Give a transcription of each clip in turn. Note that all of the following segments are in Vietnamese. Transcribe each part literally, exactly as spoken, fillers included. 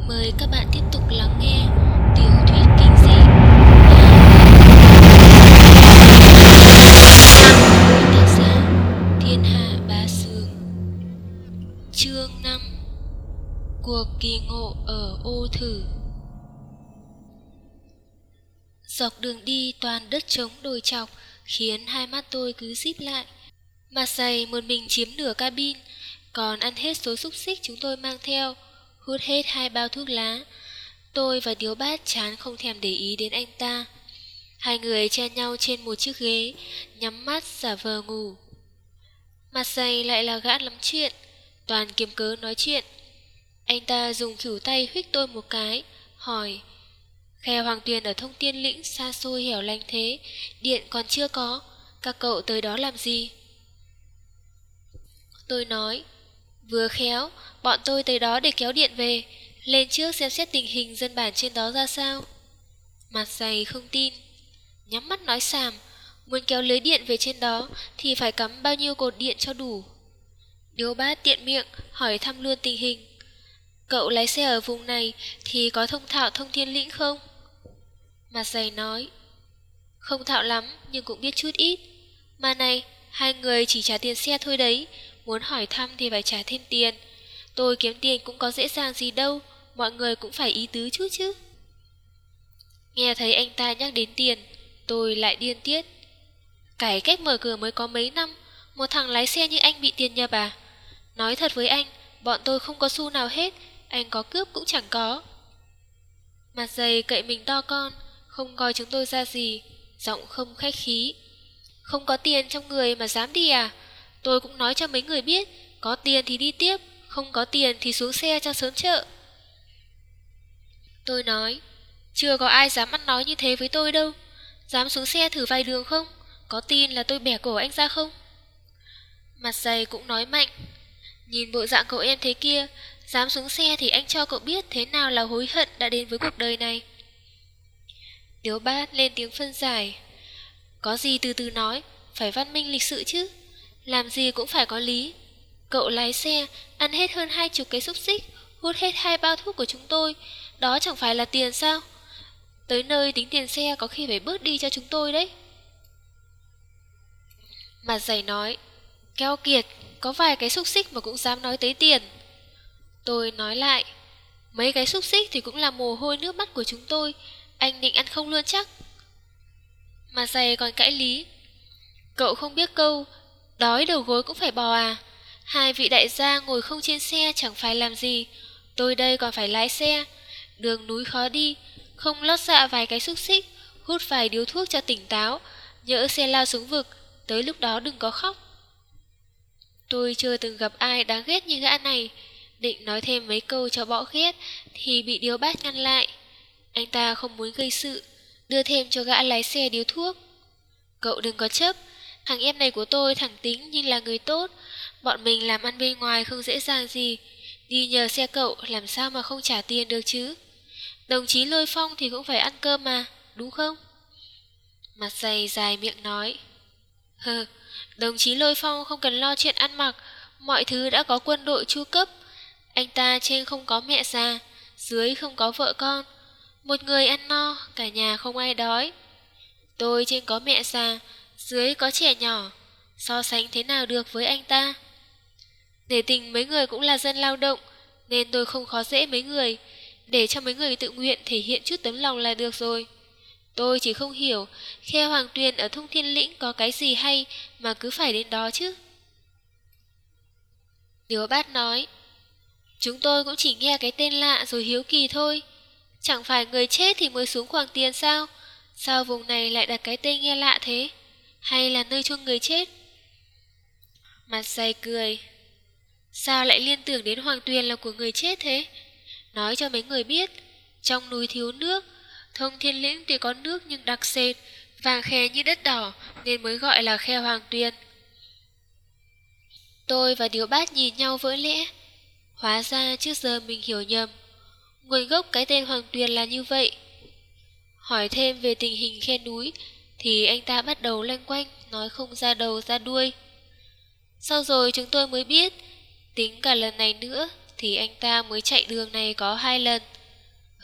Mời các bạn tiếp tục lắng nghe tiểu thuyết kinh dị của tác giả Thiên Hạ Bá Sướng. Chương năm. Cuộc kỳ ngộ ở Ô Thử. Dọc đường đi toàn đất trống đồi chọc khiến hai mắt tôi cứ díp lại. Mặt dày một mình chiếm nửa cabin, còn ăn hết số xúc xích chúng tôi mang theo, hút hết hai bao thuốc lá. Tôi và Điếu Bát chán không thèm để ý đến anh ta. Hai người chen nhau trên một chiếc ghế, nhắm mắt giả vờ ngủ. Mặt dày lại là gã lắm chuyện, toàn kiếm cớ nói chuyện. Anh ta dùng khỉu tay huých tôi một cái, hỏi: Khe Hoàng Tuyền ở Thông Tiên Lĩnh xa xôi hẻo lánh thế, điện còn chưa có, các cậu tới đó làm gì? Tôi nói: Vừa khéo, bọn tôi tới đó để kéo điện về, lên trước xem xét tình hình dân bản trên đó ra sao. Mặt dày không tin, nhắm mắt nói xàm: Muốn kéo lưới điện về trên đó thì phải cắm bao nhiêu cột điện cho đủ. Điếu Bát tiện miệng hỏi thăm luôn tình hình: Cậu lái xe ở vùng này thì có thông thạo Thông Thiên Lĩnh không? Mặt dày nói: Không thạo lắm nhưng cũng biết chút ít. Mà này, hai người chỉ trả tiền xe thôi đấy, muốn hỏi thăm thì phải trả thêm tiền. Tôi kiếm tiền cũng có dễ dàng gì đâu, mọi người cũng phải ý tứ chút chứ. Nghe thấy anh ta nhắc đến tiền, tôi lại điên tiết. Cải cách mở cửa mới có mấy năm, một thằng lái xe như anh bị tiền nhập à? Nói thật với anh, bọn tôi không có xu nào hết, anh có cướp cũng chẳng có. Mặt dày cậy mình to con, không coi chúng tôi ra gì, giọng không khách khí. Không có tiền trong người mà dám đi à? Tôi cũng nói cho mấy người biết, có tiền thì đi tiếp, không có tiền thì xuống xe cho sớm chợ. Tôi nói: Chưa có ai dám ăn nói như thế với tôi đâu. Dám xuống xe thử vài đường không? Có tin là tôi bẻ cổ anh ra không? Mặt dày cũng nói mạnh: Nhìn bộ dạng cậu em thế kia, dám xuống xe thì anh cho cậu biết thế nào là hối hận đã đến với cuộc đời này. Điếu Bát lên tiếng phân giải: Có gì từ từ nói, phải văn minh lịch sự chứ. Làm gì cũng phải có lý. Cậu lái xe, ăn hết hơn hai chục cái xúc xích, hút hết hai bao thuốc của chúng tôi, đó chẳng phải là tiền sao? Tới nơi tính tiền xe có khi phải bớt đi cho chúng tôi đấy. Mặt dày nói: Keo kiệt, có vài cái xúc xích mà cũng dám nói tới tiền. Tôi nói lại: Mấy cái xúc xích thì cũng là mồ hôi nước mắt của chúng tôi, anh định ăn không luôn chắc. Mặt dày còn cãi lý: Cậu không biết câu đói đầu gối cũng phải bò à? Hai vị đại gia ngồi không trên xe chẳng phải làm gì, tôi đây còn phải lái xe. Đường núi khó đi, không lót dạ vài cái xúc xích, hút vài điếu thuốc cho tỉnh táo, nhỡ xe lao xuống vực, tới lúc đó đừng có khóc. Tôi chưa từng gặp ai đáng ghét như gã này, định nói thêm mấy câu cho bỏ ghét thì bị Điếu Bát ngăn lại. Anh ta không muốn gây sự, đưa thêm cho gã lái xe điếu thuốc. Cậu đừng có chấp, thằng em này của tôi thẳng tính nhưng là người tốt. Bọn mình làm ăn bên ngoài không dễ dàng gì, đi nhờ xe cậu làm sao mà không trả tiền được chứ. Đồng chí Lôi Phong thì cũng phải ăn cơm mà, đúng không? Mặt dày dài miệng nói: Hừ, đồng chí Lôi Phong không cần lo chuyện ăn mặc, mọi thứ đã có quân đội chu cấp. Anh ta trên không có mẹ già, dưới không có vợ con, một người ăn no, cả nhà không ai đói. Tôi trên có mẹ già, dưới có trẻ nhỏ, so sánh thế nào được với anh ta? Để tình mấy người cũng là dân lao động, nên tôi không khó dễ mấy người, để cho mấy người tự nguyện thể hiện chút tấm lòng là được rồi. Tôi chỉ không hiểu Khe Hoàng Tuyền ở Thông Thiên Lĩnh có cái gì hay mà cứ phải đến đó chứ. Điếu Bát nói: Chúng tôi cũng chỉ nghe cái tên lạ rồi hiếu kỳ thôi. Chẳng phải người chết thì mới xuống khoản tiền sao? Sao vùng này lại đặt cái tên nghe lạ thế? Hay là nơi chôn người chết? Mặt dày cười: Sao lại liên tưởng đến Hoàng Tuyền là của người chết thế? Nói cho mấy người biết, trong núi thiếu nước, Thông Thiên Lĩnh tuy có nước nhưng đặc sệt, vàng khè như đất đỏ nên mới gọi là Khe Hoàng Tuyền. Tôi và Điếu Bát nhìn nhau vỡ lẽ. Hóa ra trước giờ mình hiểu nhầm, nguồn gốc cái tên Hoàng Tuyền là như vậy. Hỏi thêm về tình hình khe núi thì anh ta bắt đầu loanh quanh, nói không ra đầu ra đuôi. Sau rồi chúng tôi mới biết, tính cả lần này nữa thì anh ta mới chạy đường này có hai lần.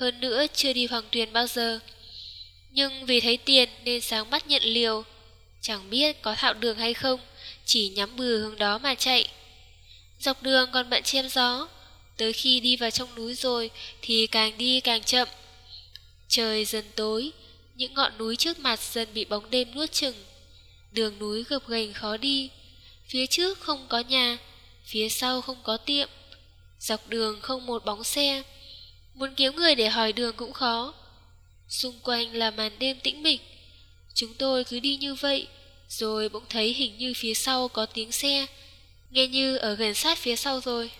hơn nữa chưa đi Hoàng Tuyền bao giờ. Nhưng vì thấy tiền nên sáng mắt nhận liều. Chẳng biết có thạo đường hay không, chỉ nhắm bừa hướng đó mà chạy. Dọc đường còn bận chém gió, tới khi đi vào trong núi rồi thì càng đi càng chậm. Trời dần tối, những ngọn núi trước mặt dần bị bóng đêm nuốt chửng. Đường núi gập ghềnh khó đi, phía trước không có nhà, phía sau không có tiệm. Dọc đường không một bóng xe, muốn kiếm người để hỏi đường cũng khó. Xung quanh là màn đêm tĩnh mịch. Chúng tôi cứ đi như vậy, rồi bỗng thấy hình như phía sau có tiếng xe, nghe như ở gần sát phía sau rồi.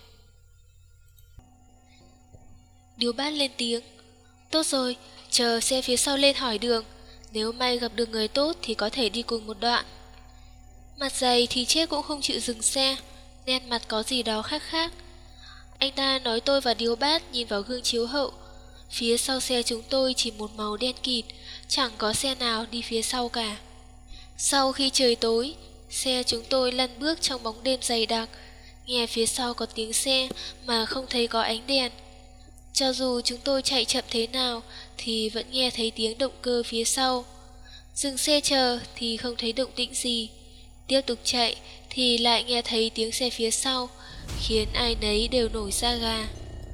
Điếu Bát lên tiếng: tốt rồi, chờ xe phía sau lên hỏi đường, nếu may gặp được người tốt thì có thể đi cùng một đoạn. Mặt dày thì chết cũng không chịu dừng xe, nét mặt có gì đó khác khác. Anh ta nói tôi và Điếu Bát nhìn vào gương chiếu hậu. Phía sau xe chúng tôi chỉ một màu đen kịt, chẳng có xe nào đi phía sau cả. Sau khi trời tối, xe chúng tôi lăn bước trong bóng đêm dày đặc, nghe phía sau có tiếng xe mà không thấy có ánh đèn. Cho dù chúng tôi chạy chậm thế nào thì vẫn nghe thấy tiếng động cơ phía sau. Dừng xe chờ thì không thấy động tĩnh gì, tiếp tục chạy thì lại nghe thấy tiếng xe phía sau, khiến ai nấy đều nổi da gà.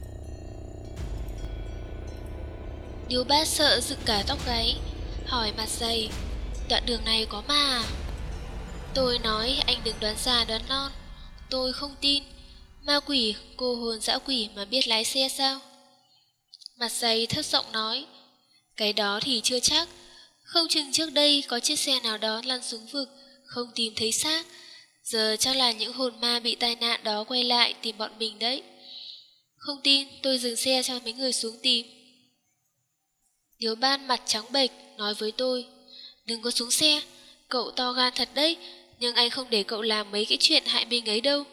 Điếu Bát sợ dựng cả tóc gáy, hỏi mặt dày: đoạn đường này có ma à? Tôi nói anh đừng đoán già đoán non. Tôi không tin. Ma quỷ, cô hồn dã quỷ mà biết lái xe sao? Mặt dày thất giọng nói: cái đó thì chưa chắc. Không chừng trước đây có chiếc xe nào đó lăn xuống vực, không tìm thấy xác. Giờ chắc là những hồn ma bị tai nạn đó quay lại tìm bọn mình đấy. Không tin, tôi dừng xe cho mấy người xuống tìm. Điếu Ban mặt trắng bệch nói với tôi: đừng có xuống xe, cậu to gan thật đấy, nhưng anh không để cậu làm mấy cái chuyện hại mình ấy đâu.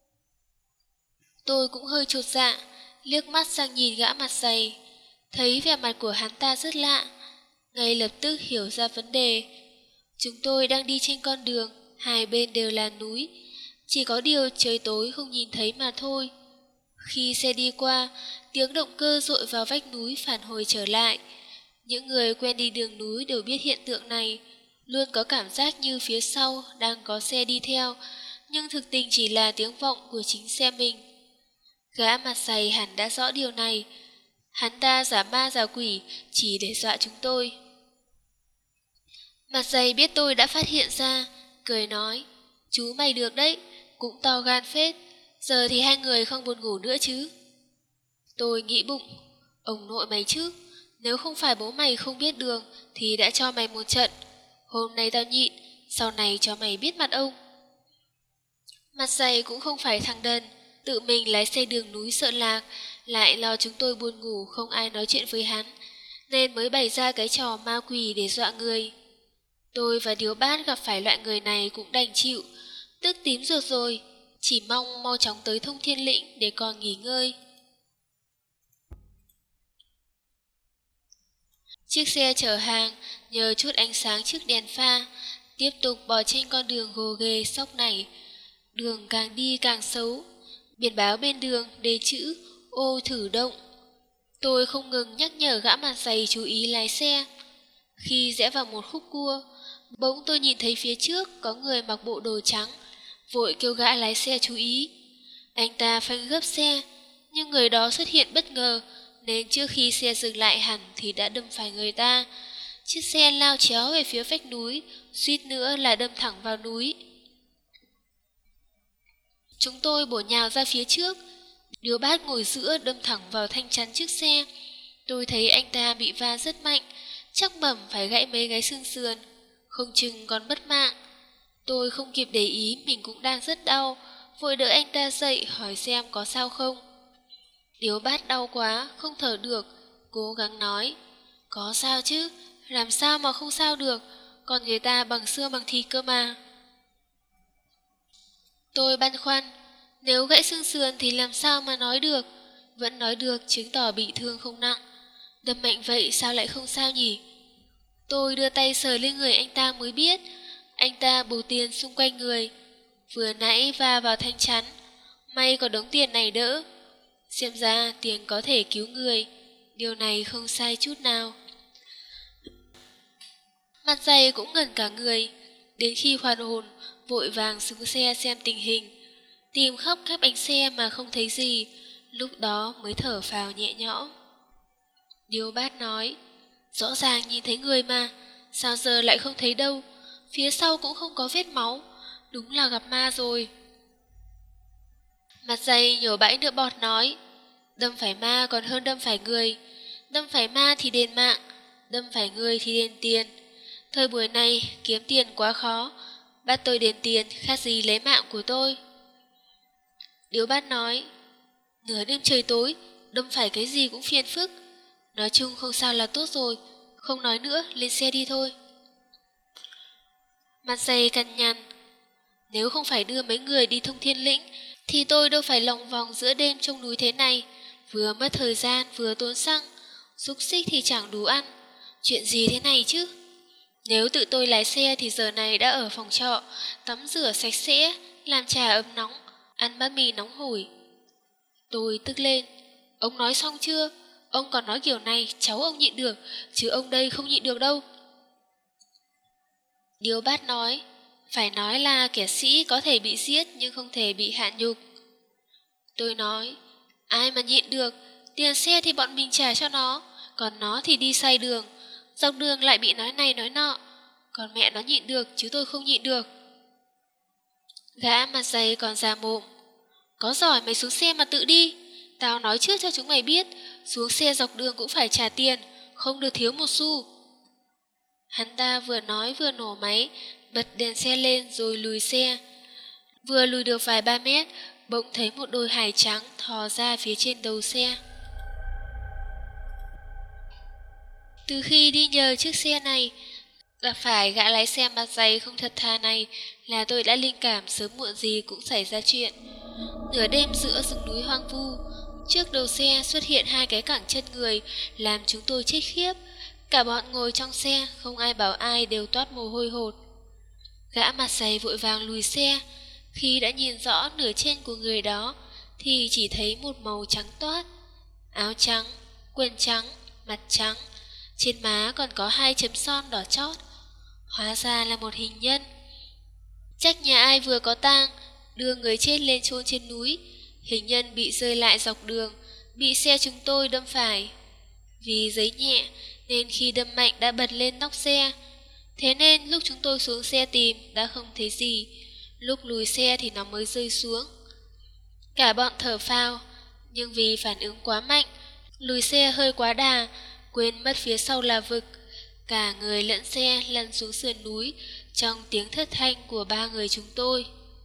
Tôi cũng hơi chột dạ, liếc mắt sang nhìn gã mặt dày, thấy vẻ mặt của hắn ta rất lạ, ngay lập tức hiểu ra vấn đề. Chúng tôi đang đi trên con đường, hai bên đều là núi, chỉ có điều trời tối không nhìn thấy mà thôi. Khi xe đi qua, tiếng động cơ dội vào vách núi phản hồi trở lại. Những người quen đi đường núi đều biết hiện tượng này, luôn có cảm giác như phía sau đang có xe đi theo, nhưng thực tình chỉ là tiếng vọng của chính xe mình. Gã mặt dày hẳn đã rõ điều này. Hắn ta giả ma giả quỷ chỉ để dọa chúng tôi. Mặt dày biết tôi đã phát hiện ra, cười nói: chú mày được đấy, cũng to gan phết. Giờ thì hai người không buồn ngủ nữa chứ? Tôi nghĩ bụng: ông nội mày chứ, nếu không phải bố mày không biết đường thì đã cho mày một trận. Hôm nay tao nhịn, sau này cho mày biết mặt ông. Mặt dày cũng không phải thằng đần, tự mình lái xe đường núi sợ lạc, lại lo chúng tôi buồn ngủ không ai nói chuyện với hắn, nên mới bày ra cái trò ma quỷ để dọa người. Tôi và Điếu Bát gặp phải loại người này cũng đành chịu, tức tím ruột rồi, chỉ mong mau chóng tới Thông Thiên Lĩnh để còn nghỉ ngơi. Chiếc xe chở hàng nhờ chút ánh sáng trước đèn pha tiếp tục bò trên con đường gồ ghề xóc nảy. Đường càng đi càng xấu, biển báo bên đường đề chữ ô thử động. Tôi không ngừng nhắc nhở gã mặt dày chú ý lái xe. Khi rẽ vào một khúc cua, bỗng tôi nhìn thấy phía trước có người mặc bộ đồ trắng, vội kêu gã lái xe chú ý. Anh ta phanh gấp xe, nhưng người đó xuất hiện bất ngờ, nên trước khi xe dừng lại hẳn thì đã đâm phải người ta. Chiếc xe lao chéo về phía vách núi, suýt nữa là đâm thẳng vào núi. Chúng tôi bổ nhào ra phía trước. Điếu Bát ngồi giữa đâm thẳng vào thanh chắn chiếc xe. Tôi thấy anh ta bị va rất mạnh, chắc bẩm phải gãy mấy cái xương sườn, không chừng còn mất mạng. Tôi không kịp để ý mình cũng đang rất đau, vội đỡ anh ta dậy hỏi xem có sao không. Điếu Bát đau quá, không thở được, cố gắng nói: có sao chứ, làm sao mà không sao được, còn người ta bằng xương bằng thịt cơ mà. Tôi băn khoăn, nếu gãy xương sườn thì làm sao mà nói được, vẫn nói được chứng tỏ bị thương không nặng, đâm mạnh vậy sao lại không sao nhỉ? Tôi đưa tay sờ lên người anh ta mới biết, anh ta bù tiền xung quanh người, vừa nãy va vào thanh chắn, may có đống tiền này đỡ. Xem ra tiền có thể cứu người, Điều này không sai chút nào. Mặt dày cũng ngẩn cả người, đến khi hoàn hồn, vội vàng xuống xe xem tình hình, tìm khắp các bánh xe mà không thấy gì, lúc đó mới thở phào nhẹ nhõm. Điêu Bát nói, rõ ràng nhìn thấy người mà, sao giờ lại không thấy đâu, phía sau cũng không có vết máu, đúng là gặp ma rồi. Mặt dày nhổ bãi nước bọt nói, đâm phải ma còn hơn đâm phải người, đâm phải ma thì đền mạng, đâm phải người thì đền tiền. Thời buổi này kiếm tiền quá khó, bắt tôi đền tiền khác gì lấy mạng của tôi. Điếu Bát nói, nửa đêm trời tối, đâm phải cái gì cũng phiền phức. Nói chung không sao là tốt rồi, không nói nữa, lên xe đi thôi. Mặt dày cằn nhằn, nếu không phải đưa mấy người đi Thông Thiên Lĩnh, thì tôi đâu phải lòng vòng giữa đêm trong núi thế này, vừa mất thời gian vừa tốn xăng, xúc xích thì chẳng đủ ăn. Chuyện gì thế này chứ? Nếu tự tôi lái xe thì giờ này đã ở phòng trọ, tắm rửa sạch sẽ, làm trà ấm nóng, ăn bát mì nóng hổi. Tôi tức lên, ông nói xong chưa? Ông còn nói kiểu này cháu ông nhịn được, chứ ông đây không nhịn được đâu. Điếu Bát nói, phải nói là kẻ sĩ có thể bị giết nhưng không thể bị hạ nhục. Tôi nói, ai mà nhịn được, tiền xe thì bọn mình trả cho nó, còn nó thì đi sai đường, dọc đường lại bị nói này nói nọ, còn mẹ nó nhịn được chứ tôi không nhịn được. Gã mặt dày còn già mồm, có giỏi mày xuống xe mà tự đi, tao nói trước cho chúng mày biết, xuống xe dọc đường cũng phải trả tiền, không được thiếu một xu. Hắn ta vừa nói vừa nổ máy, bật đèn xe lên rồi lùi xe. Vừa lùi được vài ba mét, bỗng thấy một đôi hài trắng thò ra phía trên đầu xe. Từ khi đi nhờ chiếc xe này, gặp phải gã lái xe mặt dày không thật thà này là tôi đã linh cảm sớm muộn gì cũng xảy ra chuyện. Nửa đêm giữa rừng núi hoang vu, trước đầu xe xuất hiện hai cái cẳng chân người làm chúng tôi chết khiếp. Cả bọn ngồi trong xe không ai bảo ai đều toát mồ hôi hột. Gã mặt dày vội vàng lùi xe. Khi đã nhìn rõ nửa trên của người đó thì chỉ thấy một màu trắng toát, áo trắng, quần trắng, mặt trắng, trên má còn có hai chấm son đỏ chót. Hóa ra là một hình nhân. Chắc nhà ai vừa có tang, đưa người chết lên chôn trên núi. Hình nhân bị rơi lại dọc đường, bị xe chúng tôi đâm phải. Vì giấy nhẹ nên khi đâm mạnh đã bật lên nóc xe. Thế nên lúc chúng tôi xuống xe tìm đã không thấy gì, lúc lùi xe thì nó mới rơi xuống. Cả bọn thở phào, nhưng vì phản ứng quá mạnh, lùi xe hơi quá đà, quên mất phía sau là vực. Cả người lẫn xe lăn xuống sườn núi trong tiếng thất thanh của ba người chúng tôi.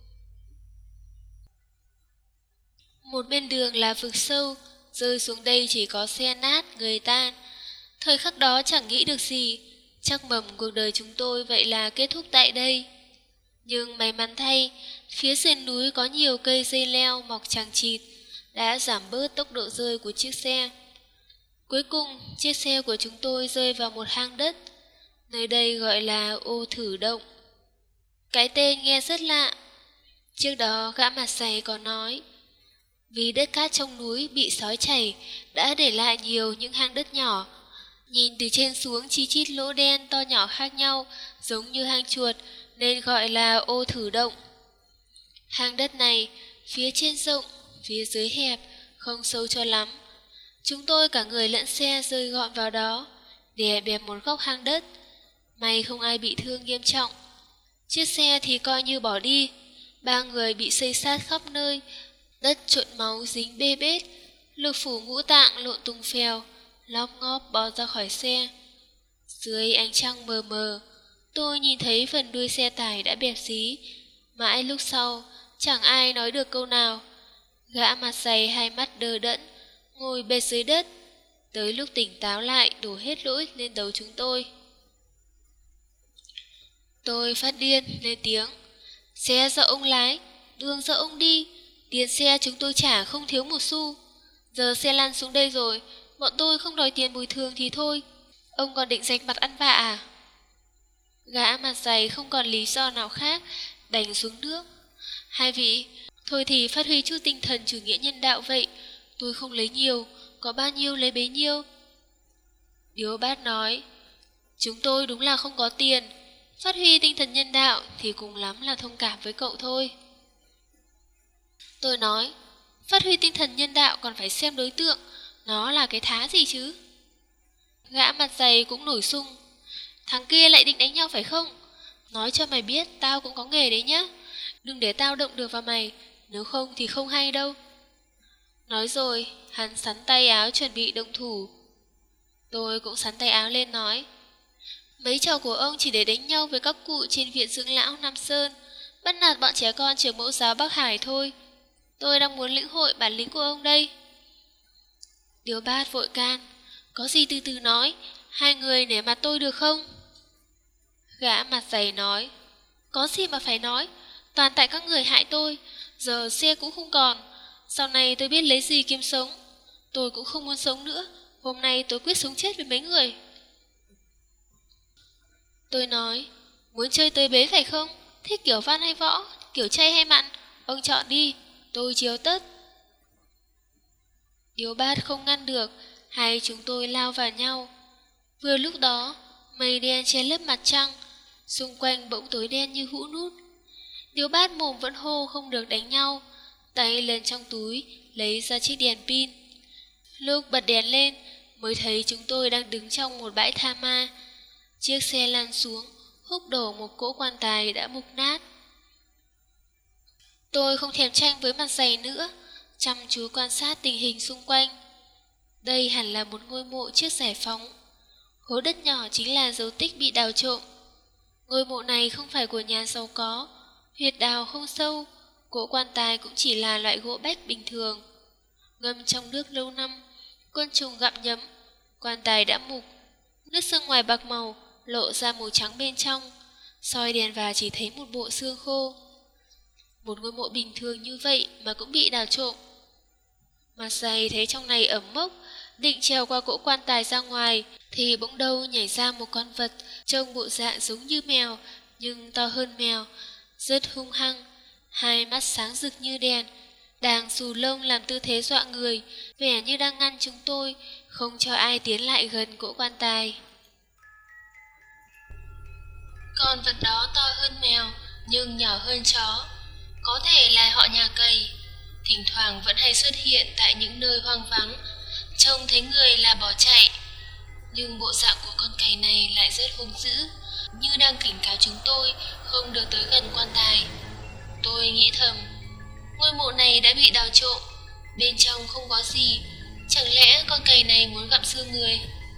Một bên đường là vực sâu, rơi xuống đây chỉ có xe nát, người tan. Thời khắc đó chẳng nghĩ được gì, chắc mầm cuộc đời chúng tôi vậy là kết thúc tại đây. Nhưng may mắn thay, phía sườn núi có nhiều cây dây leo mọc chằng chịt, đã giảm bớt tốc độ rơi của chiếc xe. Cuối cùng, chiếc xe của chúng tôi rơi vào một hang đất, nơi đây gọi là Ô Thử Động. Cái tên nghe rất lạ. Trước đó gã mặt dày có nói, vì đất cát trong núi bị sói chảy đã để lại nhiều những hang đất nhỏ. Nhìn từ trên xuống chi chít lỗ đen to nhỏ khác nhau, giống như hang chuột, nên gọi là Ô Thử Động. Hang đất này, phía trên rộng, phía dưới hẹp, không sâu cho lắm. Chúng tôi cả người lẫn xe rơi gọn vào đó, đè bẹp một góc hang đất. May không ai bị thương nghiêm trọng. Chiếc xe thì coi như bỏ đi. Ba người bị xây sát khắp nơi, đất trộn máu dính bê bết, lục phủ ngũ tạng lộn tung phèo, lóp ngóp bò ra khỏi xe. Dưới ánh trăng mờ mờ, tôi nhìn thấy phần đuôi xe tải đã bẹp dí. Mãi lúc sau, chẳng ai nói được câu nào. Gã mặt dày hai mắt đờ đẫn, ngồi bệt dưới đất. Tới lúc tỉnh táo lại đổ hết lỗi lên đầu chúng tôi. Tôi phát điên lên tiếng, xe do ông lái, đường do ông đi, tiền xe chúng tôi trả không thiếu một xu. Giờ xe lăn xuống đây rồi, bọn tôi không đòi tiền bồi thường thì thôi, ông còn định rạch mặt ăn vạ à? Gã mặt dày không còn lý do nào khác, đành xuống nước. Hai vị, thôi thì phát huy chút tinh thần chủ nghĩa nhân đạo vậy. Tôi không lấy nhiều, có bao nhiêu lấy bấy nhiêu. Điếu Bát nói, chúng tôi đúng là không có tiền, phát huy tinh thần nhân đạo thì cùng lắm là thông cảm với cậu thôi. Tôi nói, phát huy tinh thần nhân đạo còn phải xem đối tượng, nó là cái thá gì chứ? Gã mặt dày cũng nổi sung, thằng kia lại định đánh nhau phải không? Nói cho mày biết tao cũng có nghề đấy nhá, đừng để tao động được vào mày, nếu không thì không hay đâu. Nói rồi, hắn sắn tay áo chuẩn bị động thủ. Tôi cũng sắn tay áo lên nói, mấy trò của ông chỉ để đánh nhau với các cụ trên viện dưỡng lão Nam Sơn, bắt nạt bọn trẻ con trường mẫu giáo Bắc Hải thôi. Tôi đang muốn lĩnh hội bản lĩnh của ông đây. Điếu Bát vội can, có gì từ từ nói, hai người nể mặt tôi được không? Gã mặt dày nói, có gì mà phải nói, toàn tại các người hại tôi, giờ xe cũng không còn, sau này tôi biết lấy gì kiếm sống. Tôi cũng không muốn sống nữa, hôm nay tôi quyết sống chết với mấy người. Tôi nói, muốn chơi tới bế phải không? Thích kiểu văn hay võ, kiểu chay hay mặn? Ông chọn đi, tôi chiếu tất. Điếu Bát không ngăn được, hai chúng tôi lao vào nhau. Vừa lúc đó, mây đen che lấp mặt trăng, xung quanh bỗng tối đen như hũ nút. Điếu Bát mồm vẫn hô không được đánh nhau, tay lần trong túi lấy ra chiếc đèn pin. Lúc bật đèn lên mới thấy chúng tôi đang đứng trong một bãi tha ma. Chiếc xe lăn xuống, húc đổ một cỗ quan tài đã mục nát. Tôi không thèm tranh với mặt dày nữa, chăm chú quan sát tình hình xung quanh. Đây hẳn là một ngôi mộ trước giải phóng. Hố đất nhỏ chính là dấu tích bị đào trộm. Ngôi mộ này không phải của nhà giàu có, huyệt đào không sâu, cỗ quan tài cũng chỉ là loại gỗ bách bình thường. Ngâm trong nước lâu năm, côn trùng gặm nhấm, quan tài đã mục, nước xương ngoài bạc màu, lộ ra màu trắng bên trong, soi đèn vào chỉ thấy một bộ xương khô. Một ngôi mộ bình thường như vậy mà cũng bị đào trộm. Mặt dày thấy trong này ẩm mốc, định trèo qua cỗ quan tài ra ngoài, thì bỗng đâu nhảy ra một con vật trông bộ dạng giống như mèo, nhưng to hơn mèo, rất hung hăng, hai mắt sáng rực như đèn, đang xù lông làm tư thế dọa người, vẻ như đang ngăn chúng tôi, không cho ai tiến lại gần cỗ quan tài. Con vật đó to hơn mèo, nhưng nhỏ hơn chó, có thể là họ nhà cầy, thỉnh thoảng vẫn hay xuất hiện tại những nơi hoang vắng, trông thấy người là bỏ chạy. Nhưng bộ dạng của con cầy này lại rất hung dữ, như đang cảnh cáo chúng tôi không được tới gần quan tài. Tôi nghĩ thầm, ngôi mộ này đã bị đào trộm, bên trong không có gì, chẳng lẽ con cầy này muốn gặm xương người?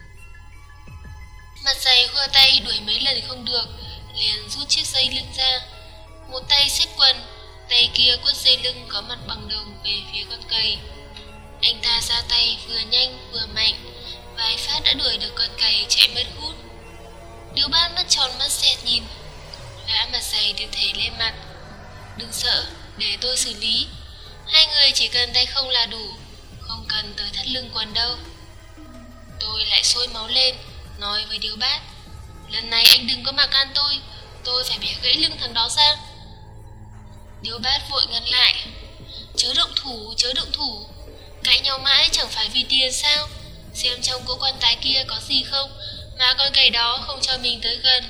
Mặt dày khua tay đuổi mấy lần không được, liền rút chiếc dây lưng ra, một tay xếp quần, tay kia quất dây lưng có mặt bằng đồng về phía con cầy. Anh ta ra tay vừa nhanh vừa mạnh, vài phát đã đuổi được con cầy chạy mất hút. Điếu Bát mắt tròn mắt xẹt nhìn, gã mặt dày được thể lên mặt. Đừng sợ, để tôi xử lý. Hai người chỉ cần tay không là đủ, không cần tới thắt lưng quần đâu. Tôi lại sôi máu lên, nói với Điếu Bát, lần này anh đừng có mà can tôi, tôi phải bẻ gãy lưng thằng đó ra. Điếu Bát vội ngăn lại, chớ động thủ, chớ động thủ, cãi nhau mãi chẳng phải vì tiền sao? Xem trong cỗ quan tài kia có gì không mà con cầy đó không cho mình tới gần.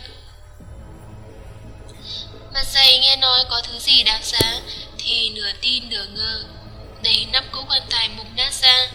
Mặt dày nghe nói có thứ gì đáng giá thì nửa tin nửa ngờ, đẩy nắp cỗ quan tài mục nát ra.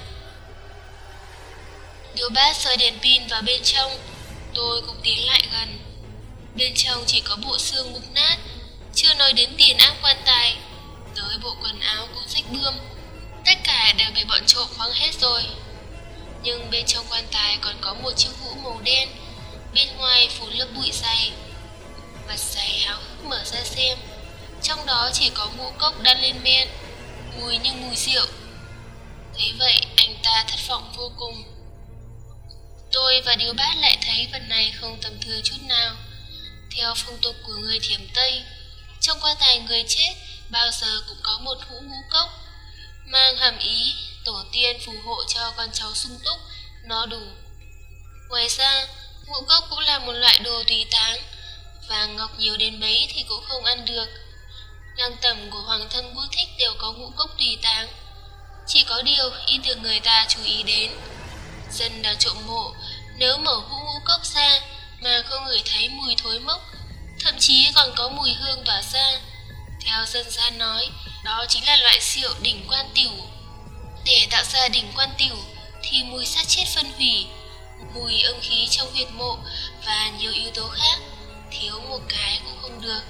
Điếu Bát soi đèn pin vào bên trong, tôi cũng tiến lại gần. Bên trong chỉ có bộ xương mục nát, chưa nói đến tiền áp quan tài, tới bộ quần áo cũng rách bươm, tất cả đều bị bọn trộm khoáng hết rồi. Nhưng bên trong quan tài còn có một chiếc hũ màu đen, bên ngoài phủ lớp bụi dày. Mặt dày háo hức mở ra xem, trong đó chỉ có ngũ cốc đan lên men, mùi như mùi rượu. Thế vậy anh ta thất vọng vô cùng. Tôi và Điếu Bát lại thấy vật này không tầm thường chút nào. Theo phong tục của người Thiểm Tây, trong quan tài người chết bao giờ cũng có một hũ ngũ cốc, mang hàm ý tổ tiên phù hộ cho con cháu sung túc, no đủ. Ngoài ra, ngũ cốc cũng là một loại đồ tùy táng, vàng ngọc nhiều đến mấy thì cũng không ăn được. Lăng tẩm của hoàng thân Vũ Thích đều có ngũ cốc tùy táng, chỉ có điều ít được người ta chú ý đến. Dân đào trộm mộ Nếu mở hũ ngũ cốc ra mà không ngửi thấy mùi thối mốc, thậm chí còn có mùi hương tỏa ra, theo dân gian nói, đó chính là loại rượu đỉnh quan tửu. Để tạo ra đỉnh quan tửu thì mùi xác chết phân hủy, mùi âm khí trong huyệt mộ và nhiều yếu tố khác, thiếu một cái cũng không được.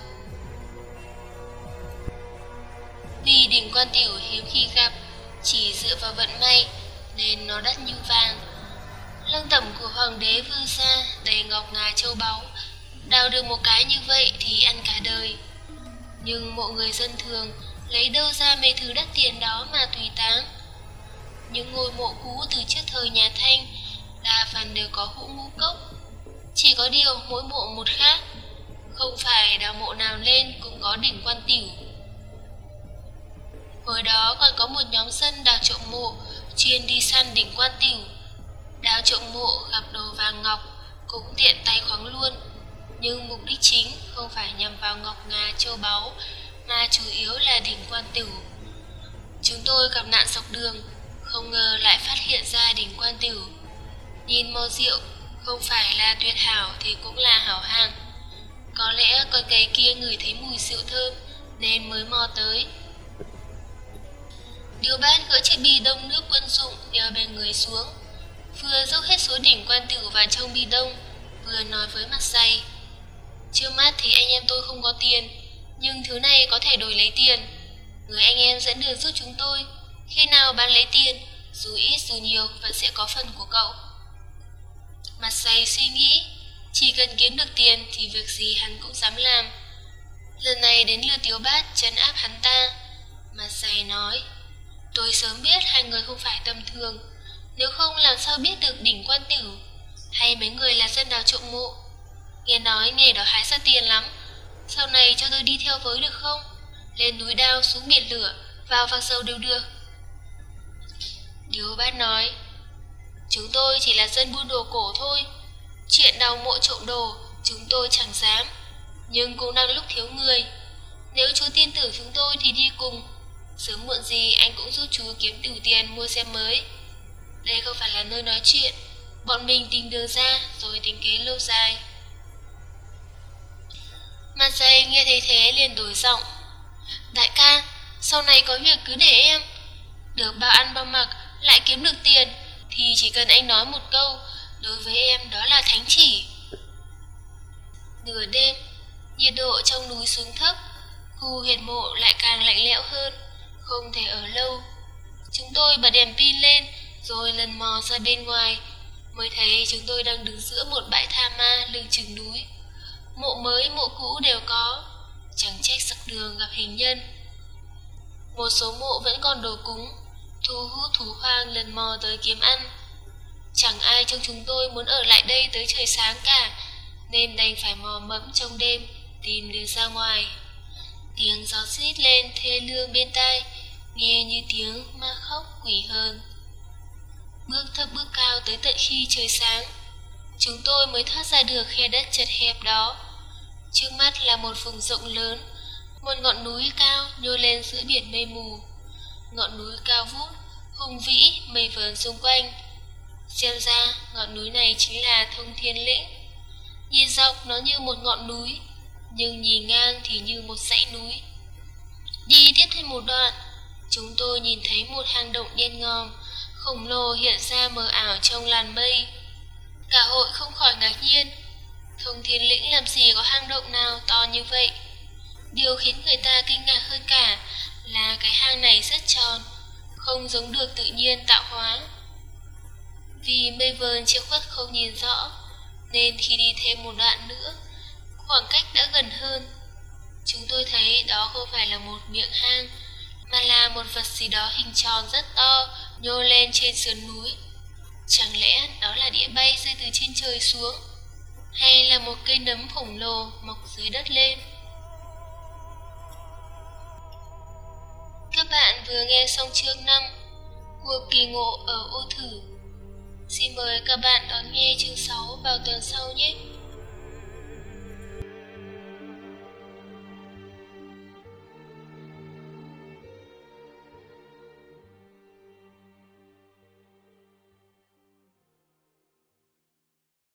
Vì đỉnh quan tửu hiếm khi gặp, chỉ dựa vào vận may nên nó đắt như vàng. Lương tẩm của hoàng đế Vương Gia đầy ngọc ngà châu báu, đào được một cái như vậy thì ăn cả đời. Nhưng mộ người dân thường lấy đâu ra mấy thứ đắt tiền đó mà tùy táng. Những ngôi mộ cũ từ trước thời nhà Thanh đa phần đều có hũ ngũ cốc, chỉ có điều mỗi mộ một khác, không phải đào mộ nào lên cũng có đỉnh quan tửu. Hồi đó còn có một nhóm dân đào trộm mộ chuyên đi săn đỉnh quan tửu. Đào trộm mộ gặp đồ vàng ngọc cũng tiện tay khoáng luôn, nhưng mục đích chính không phải nhằm vào ngọc ngà châu báu mà chủ yếu là đỉnh quan tửu. Chúng tôi gặp nạn dọc đường, không ngờ lại phát hiện ra đỉnh quan tửu. Nhìn màu rượu không phải là tuyệt hảo thì cũng là hảo hạng. Có lẽ con cầy kia ngửi thấy mùi rượu thơm nên mới mò tới. Điều bát gỡ chiếc bì đông nước quân dụng đeo bên người xuống, vừa dốc hết số đỉnh quan tửu vào trong bì đông, vừa nói với mặt dày: trước mắt thì anh em tôi không có tiền, nhưng thứ này có thể đổi lấy tiền. Người anh em dẫn đường giúp chúng tôi, khi nào bán lấy tiền, dù ít dù nhiều vẫn sẽ có phần của cậu. Mặt dày suy nghĩ, chỉ cần kiếm được tiền thì việc gì hắn cũng dám làm. Lần này đến lượt Tiếu Bát trấn áp hắn ta. Mặt dày nói: tôi sớm biết hai người không phải tầm thường, nếu không làm sao biết được đỉnh quan tửu, hay mấy người là dân đào trộm mộ. Nghe nói nghề đó hái ra tiền lắm, sau này cho tôi đi theo với được không? Lên núi đao xuống biển lửa, vào vạc dầu đều được. Tiếu Bát nói: chúng tôi chỉ là dân buôn đồ cổ thôi, chuyện đào mộ trộm đồ chúng tôi chẳng dám, nhưng cũng đang lúc thiếu người. Nếu chú tin tưởng chúng tôi thì đi cùng, sớm muộn gì anh cũng giúp chú kiếm đủ tiền mua xe mới. Đây không phải là nơi nói chuyện, bọn mình tìm đường ra rồi tính kế lâu dài. Mặt dày nghe thấy thế liền đổi giọng: đại ca, sau này có việc cứ để em. Được bao ăn bao mặc lại kiếm được tiền thì chỉ cần anh nói một câu, đối với em đó là thánh chỉ. Nửa đêm, nhiệt độ trong núi xuống thấp, khu huyệt mộ lại càng lạnh lẽo hơn, không thể ở lâu. Chúng tôi bật đèn pin lên rồi lần mò ra bên ngoài, mới thấy chúng tôi đang đứng giữa một bãi tha ma lưng chừng núi. Mộ mới mộ cũ đều có, chẳng trách dọc đường gặp hình nhân. Một số mộ vẫn còn đồ cúng, thu hút thú hoang lần mò tới kiếm ăn. Chẳng ai trong chúng tôi muốn ở lại đây tới trời sáng cả, nên đành phải mò mẫm trong đêm tìm đường ra ngoài. Tiếng gió rít lên thê lương bên tai, nghe như tiếng ma khóc quỷ hơn. Bước thấp bước cao tới tận khi trời sáng, chúng tôi mới thoát ra được khe đất chật hẹp đó. Trước mắt là một vùng rộng lớn, một ngọn núi cao nhô lên giữa biển mây mù. Ngọn núi cao vút, hùng vĩ, mây vờn xung quanh. Xem ra ngọn núi này chính là Thông Thiên Lĩnh. Nhìn dọc nó như một ngọn núi, nhưng nhìn ngang thì như một dãy núi. Đi tiếp thêm một đoạn, chúng tôi nhìn thấy một hang động đen ngòm, khổng lồ hiện ra mờ ảo trong làn mây. Cả hội không khỏi ngạc nhiên, Thông Thiên Lĩnh làm gì có hang động nào to như vậy. Điều khiến người ta kinh ngạc hơn cả là cái hang này rất tròn, không giống được tự nhiên tạo hóa. Vì mây vờn che khuất không nhìn rõ, nên khi đi thêm một đoạn nữa, khoảng cách đã gần hơn. Chúng tôi thấy đó không phải là một miệng hang, mà là một vật gì đó hình tròn rất to nhô lên trên sườn núi. Chẳng lẽ đó là đĩa bay rơi từ trên trời xuống, hay là một cây nấm khổng lồ mọc dưới đất lên? Các bạn vừa nghe xong chương năm, Cuộc kỳ ngộ ở Ô Thử. Xin mời các bạn đón nghe chương sáu vào tuần sau nhé.